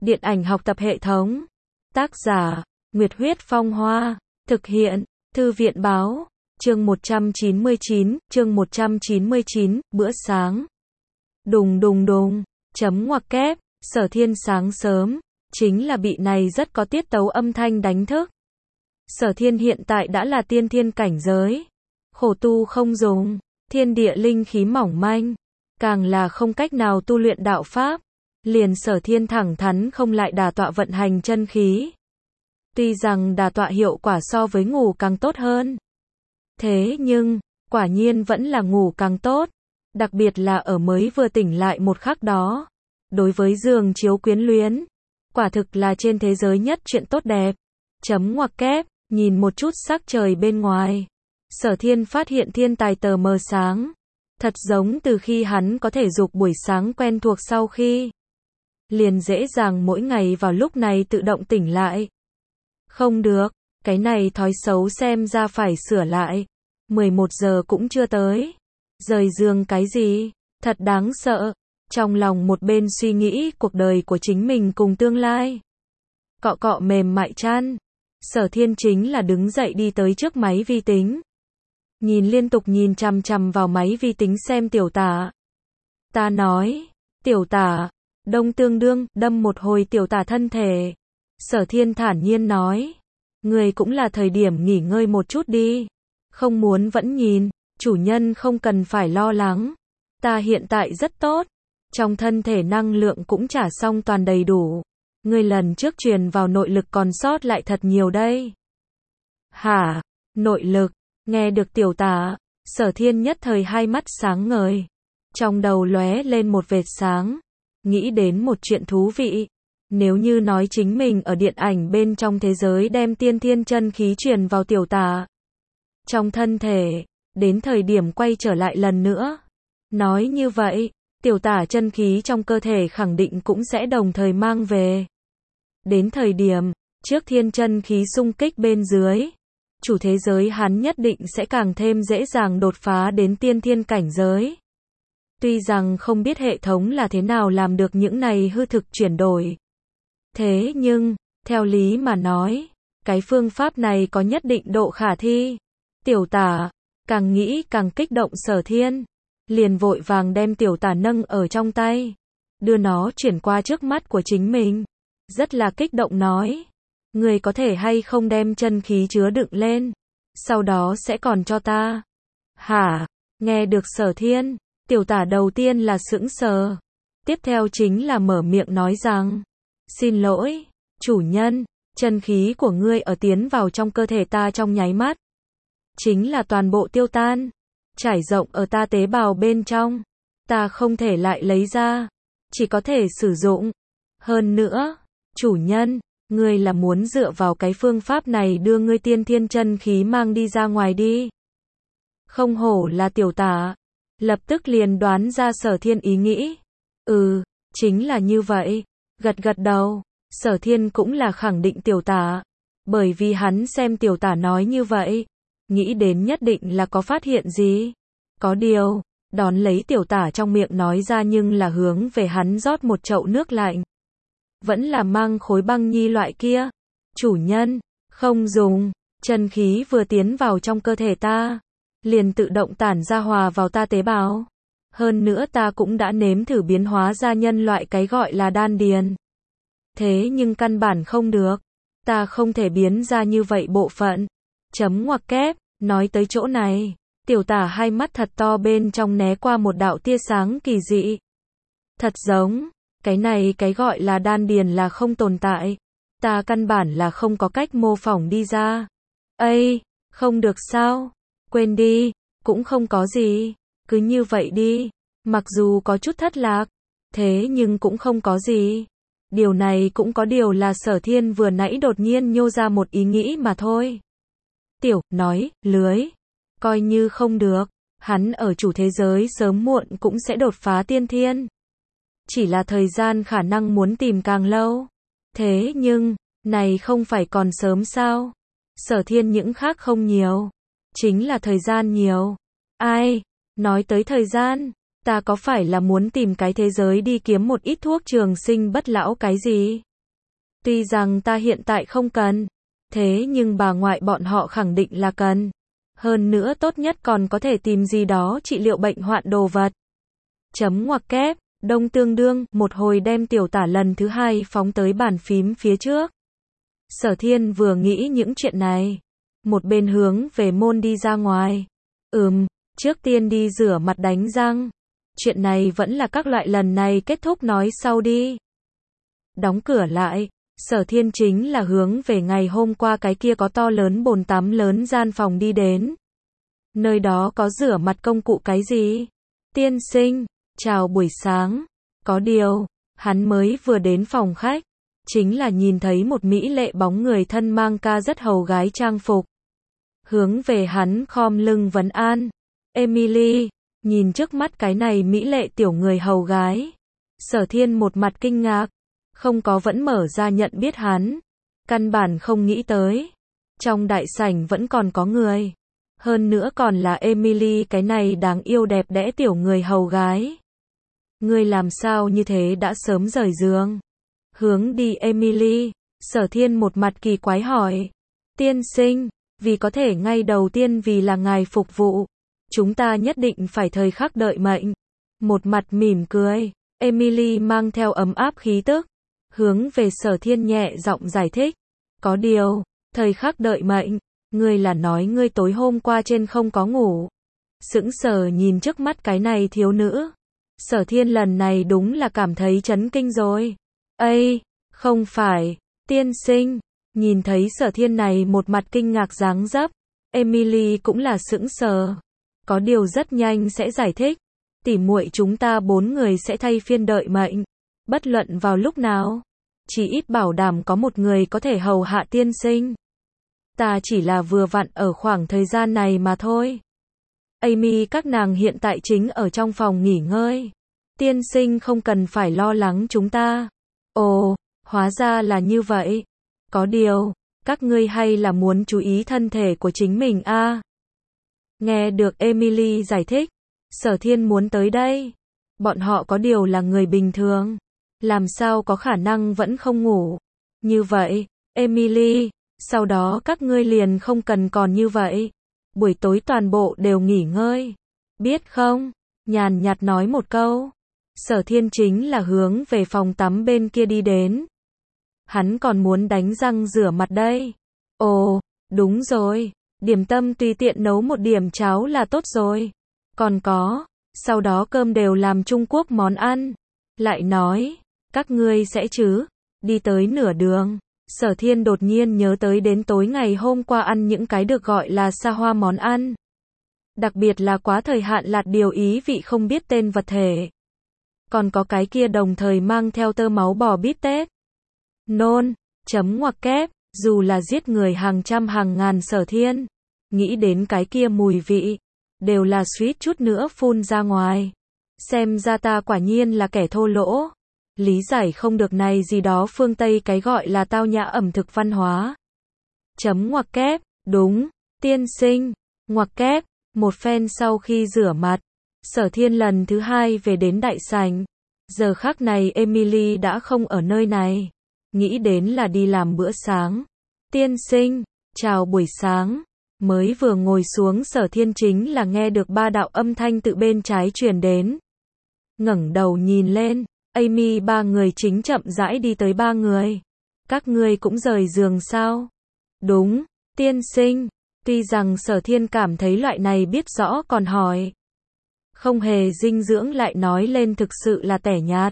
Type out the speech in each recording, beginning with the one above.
Điện ảnh học tập hệ thống. Tác giả, Nguyệt Huyết Phong Hoa. Thực hiện, Thư viện Báo. Chương 199, bữa sáng. Đùng đùng đùng, chấm ngoặc kép, Sở Thiên sáng sớm, chính là bị này rất có tiết tấu âm thanh đánh thức. Sở Thiên hiện tại đã là tiên thiên cảnh giới. Khổ tu không dùng, thiên địa linh khí mỏng manh, càng là không cách nào tu luyện đạo pháp. Liền Sở Thiên thẳng thắn không lại đả tọa vận hành chân khí. Tuy rằng đả tọa hiệu quả so với ngủ càng tốt hơn. Thế nhưng, quả nhiên vẫn là ngủ càng tốt. Đặc biệt là ở mới vừa tỉnh lại một khắc đó. Đối với giường chiếu quyến luyến, quả thực là trên thế giới nhất chuyện tốt đẹp. Chấm ngoặc kép, nhìn một chút sắc trời bên ngoài. Sở Thiên phát hiện thiên tài tờ mờ sáng. Thật giống từ khi hắn có thể dục buổi sáng quen thuộc sau khi. Liền dễ dàng mỗi ngày vào lúc này tự động tỉnh lại. Không được, cái này thói xấu xem ra phải sửa lại. 11 giờ cũng chưa tới. Rời giường cái gì? Thật đáng sợ. Trong lòng một bên suy nghĩ cuộc đời của chính mình cùng tương lai. Cọ cọ mềm mại chăn. Sở Thiên chính là đứng dậy đi tới trước máy vi tính. Liên tục nhìn chằm chằm vào máy vi tính xem Tiểu Tả. Ta nói, Tiểu Tả, đông tương đương, đâm một hồi Tiểu Tả thân thể. Sở Thiên thản nhiên nói, người cũng là thời điểm nghỉ ngơi một chút đi. Không muốn vẫn nhìn, chủ nhân không cần phải lo lắng. Ta hiện tại rất tốt. Trong thân thể năng lượng cũng trả xong toàn đầy đủ. Người lần trước truyền vào nội lực còn sót lại thật nhiều đây. Hả? Nội lực? Nghe được Tiểu Tả, Sở Thiên nhất thời hai mắt sáng ngời. Trong đầu lóe lên một vệt sáng. Nghĩ đến một chuyện thú vị. Nếu như nói chính mình ở điện ảnh bên trong thế giới đem tiên thiên chân khí truyền vào Tiểu Tả. Trong thân thể, đến thời điểm quay trở lại lần nữa. Nói như vậy, Tiểu Tả chân khí trong cơ thể khẳng định cũng sẽ đồng thời mang về. Đến thời điểm, trước thiên chân khí xung kích bên dưới, chủ thế giới hắn nhất định sẽ càng thêm dễ dàng đột phá đến tiên thiên cảnh giới. Tuy rằng không biết hệ thống là thế nào làm được những này hư thực chuyển đổi. Thế nhưng, theo lý mà nói, cái phương pháp này có nhất định độ khả thi. Tiểu Tả, càng nghĩ càng kích động. Sở Thiên liền vội vàng đem Tiểu Tả nâng ở trong tay, đưa nó chuyển qua trước mắt của chính mình. Rất là kích động nói, người có thể hay không đem chân khí chứa đựng lên, sau đó sẽ còn cho ta. Hả? Nghe được Sở Thiên, Tiểu Tả đầu tiên là sững sờ, tiếp theo chính là mở miệng nói rằng, xin lỗi, chủ nhân, chân khí của ngươi ở tiến vào trong cơ thể ta trong nháy mắt, chính là toàn bộ tiêu tan, trải rộng ở ta tế bào bên trong, ta không thể lại lấy ra, chỉ có thể sử dụng. Hơn nữa, chủ nhân, ngươi là muốn dựa vào cái phương pháp này đưa ngươi tiên thiên chân khí mang đi ra ngoài đi. Không hổ là Tiểu Tả, lập tức liền đoán ra Sở Thiên ý nghĩ. Chính là như vậy. Gật gật đầu, Sở Thiên cũng là khẳng định Tiểu Tả, bởi vì hắn xem Tiểu Tả nói như vậy, nghĩ đến nhất định là có phát hiện gì. Có điều, đón lấy Tiểu Tả trong miệng nói ra nhưng là hướng về hắn rót một chậu nước lạnh. Vẫn là mang khối băng nhi loại kia. Chủ nhân, không dùng, chân khí vừa tiến vào trong cơ thể ta, liền tự động tản ra hòa vào ta tế bào. Hơn nữa ta cũng đã nếm thử biến hóa ra nhân loại cái gọi là đan điền. Thế nhưng căn bản không được. Ta không thể biến ra như vậy bộ phận. Chấm ngoặc kép, nói tới chỗ này, Tiểu Tả hai mắt thật to bên trong né qua một đạo tia sáng kỳ dị. Thật giống, cái này cái gọi là đan điền là không tồn tại. Ta căn bản là không có cách mô phỏng đi ra. Không được sao? Quên đi, cũng không có gì. Cứ như vậy đi. Mặc dù có chút thất lạc, thế nhưng cũng không có gì. Điều này cũng có điều là Sở Thiên vừa nãy đột nhiên nhô ra một ý nghĩ mà thôi. Nói, lưới. Coi như không được, hắn ở chủ thế giới sớm muộn cũng sẽ đột phá tiên thiên. Chỉ là thời gian khả năng muốn tìm càng lâu. Thế nhưng, này không phải còn sớm sao? Sở Thiên những khác không nhiều. Chính là thời gian nhiều. Nói tới thời gian, ta có phải là muốn tìm cái thế giới đi kiếm một ít thuốc trường sinh bất lão cái gì? Tuy rằng ta hiện tại không cần, thế nhưng bà ngoại bọn họ khẳng định là cần. Hơn nữa tốt nhất còn có thể tìm gì đó trị liệu bệnh hoạn đồ vật. Chấm ngoặc kép, đông tương đương, một hồi đem tiểu tả lần thứ hai phóng tới bàn phím phía trước. Sở Thiên vừa nghĩ những chuyện này, một bên hướng về môn đi ra ngoài. Trước tiên đi rửa mặt đánh răng. Chuyện này vẫn là các loại lần này kết thúc nói sau đi. Đóng cửa lại, Sở Thiên chính là hướng về ngày hôm qua cái kia có to lớn bồn tắm lớn gian phòng đi đến. Nơi đó có rửa mặt công cụ cái gì? Tiên sinh, chào buổi sáng. Có điều, hắn mới vừa đến phòng khách, chính là nhìn thấy một mỹ lệ bóng người thân mang ca rất hầu gái trang phục. Hướng về hắn khom lưng vấn an. Emily, nhìn trước mắt cái này mỹ lệ tiểu người hầu gái. Sở Thiên một mặt kinh ngạc, không có vẫn mở ra nhận biết hắn. Căn bản không nghĩ tới. Trong đại sảnh vẫn còn có người. Hơn nữa còn là Emily cái này đáng yêu đẹp đẽ tiểu người hầu gái. Ngươi làm sao như thế đã sớm rời giường? Hướng đi Emily, Sở Thiên một mặt kỳ quái hỏi. Tiên sinh, vì có thể ngay đầu tiên vì là ngài phục vụ, chúng ta nhất định phải thời khắc đợi mệnh. Một mặt mỉm cười, Emily mang theo ấm áp khí tức, hướng về Sở Thiên nhẹ giọng giải thích. Có điều, thời khắc đợi mệnh, ngươi là nói ngươi tối hôm qua trên không có ngủ. Sững sờ nhìn trước mắt cái này thiếu nữ. Sở Thiên lần này đúng là cảm thấy chấn kinh rồi. Ây, không phải, tiên sinh. Nhìn thấy Sở Thiên này một mặt kinh ngạc dáng dấp, Emily cũng là sững sờ. Có điều rất nhanh sẽ giải thích. Tỉ muội chúng ta 4 người sẽ thay phiên đợi mệnh. Bất luận vào lúc nào. Chỉ ít bảo đảm có một người có thể hầu hạ tiên sinh. Ta chỉ là vừa vặn ở khoảng thời gian này mà thôi. Amy các nàng hiện tại chính ở trong phòng nghỉ ngơi. Tiên sinh không cần phải lo lắng chúng ta. Ồ, hóa ra là như vậy. Có điều, các ngươi hay là muốn chú ý thân thể của chính mình a. Nghe được Emily giải thích, Sở Thiên muốn tới đây. Bọn họ có điều là người bình thường. Làm sao có khả năng vẫn không ngủ. Như vậy, Emily, sau đó các ngươi liền không cần còn như vậy. Buổi tối toàn bộ đều nghỉ ngơi. Biết không? Nhàn nhạt nói một câu. Sở Thiên chính là hướng về phòng tắm bên kia đi đến. Hắn còn muốn đánh răng rửa mặt đây. Ồ, đúng rồi. Điểm tâm tùy tiện nấu một điểm cháo là tốt rồi. Còn có, sau đó cơm đều làm Trung Quốc món ăn. Lại nói, các ngươi sẽ chứ? Đi tới nửa đường, Sở Thiên đột nhiên nhớ tới đến tối ngày hôm qua ăn những cái được gọi là xa hoa món ăn. Đặc biệt là quá thời hạn lạt điều ý vị không biết tên vật thể. Còn có cái kia đồng thời mang theo tơ máu bò bít tết. Nôn, chấm ngoặc kép, dù là giết người hàng trăm hàng ngàn Sở Thiên. Nghĩ đến cái kia mùi vị, đều là suýt chút nữa phun ra ngoài. Xem ra ta quả nhiên là kẻ thô lỗ. Lý giải không được này gì đó phương Tây cái gọi là tao nhã ẩm thực văn hóa. Chấm ngoặc kép, đúng, tiên sinh, ngoặc kép, một phen sau khi rửa mặt, Sở Thiên lần thứ hai về đến đại sảnh. Giờ khắc này Emily đã không ở nơi này. Nghĩ đến là đi làm bữa sáng. Tiên sinh, chào buổi sáng. Mới vừa ngồi xuống Sở Thiên chính là nghe được 3 đạo âm thanh tự bên trái truyền đến. Ngẩng đầu nhìn lên, Amy 3 người chính chậm rãi đi tới 3 người. Các ngươi cũng rời giường sao? Đúng, tiên sinh. Tuy rằng Sở Thiên cảm thấy loại này biết rõ còn hỏi. Không hề dinh dưỡng lại nói lên thực sự là tẻ nhạt.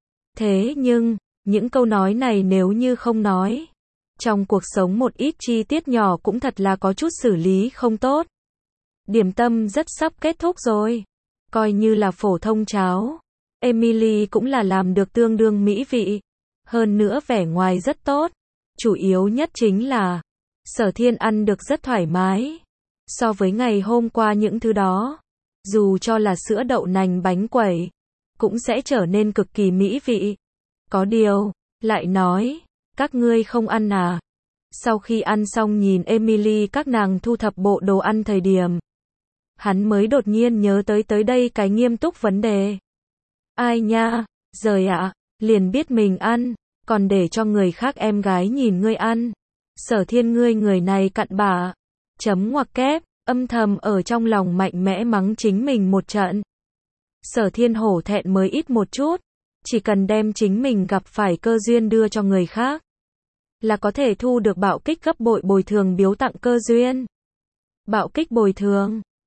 Thế nhưng, những câu nói này nếu như không nói. Trong cuộc sống một ít chi tiết nhỏ cũng thật là có chút xử lý không tốt. Điểm tâm rất sắp kết thúc rồi. Coi như là phổ thông cháo. Emily cũng là làm được tương đương mỹ vị. Hơn nữa vẻ ngoài rất tốt. Chủ yếu nhất chính là Sở Thiên ăn được rất thoải mái. So với ngày hôm qua những thứ đó, dù cho là sữa đậu nành bánh quẩy, cũng sẽ trở nên cực kỳ mỹ vị. Có điều, lại nói, các ngươi không ăn à? Sau khi ăn xong nhìn Emily các nàng thu thập bộ đồ ăn thời điểm, hắn mới đột nhiên nhớ tới đây cái nghiêm túc vấn đề. Ai nha, rời ạ, liền biết mình ăn, còn để cho người khác em gái nhìn ngươi ăn. Sở Thiên ngươi người này cặn bã. Chấm ngoặc kép, âm thầm ở trong lòng mạnh mẽ mắng chính mình một trận. Sở Thiên hổ thẹn mới ít một chút, chỉ cần đem chính mình gặp phải cơ duyên đưa cho người khác, là có thể thu được bạo kích gấp bội bồi thường biếu tặng cơ duyên. Bạo kích bồi thường,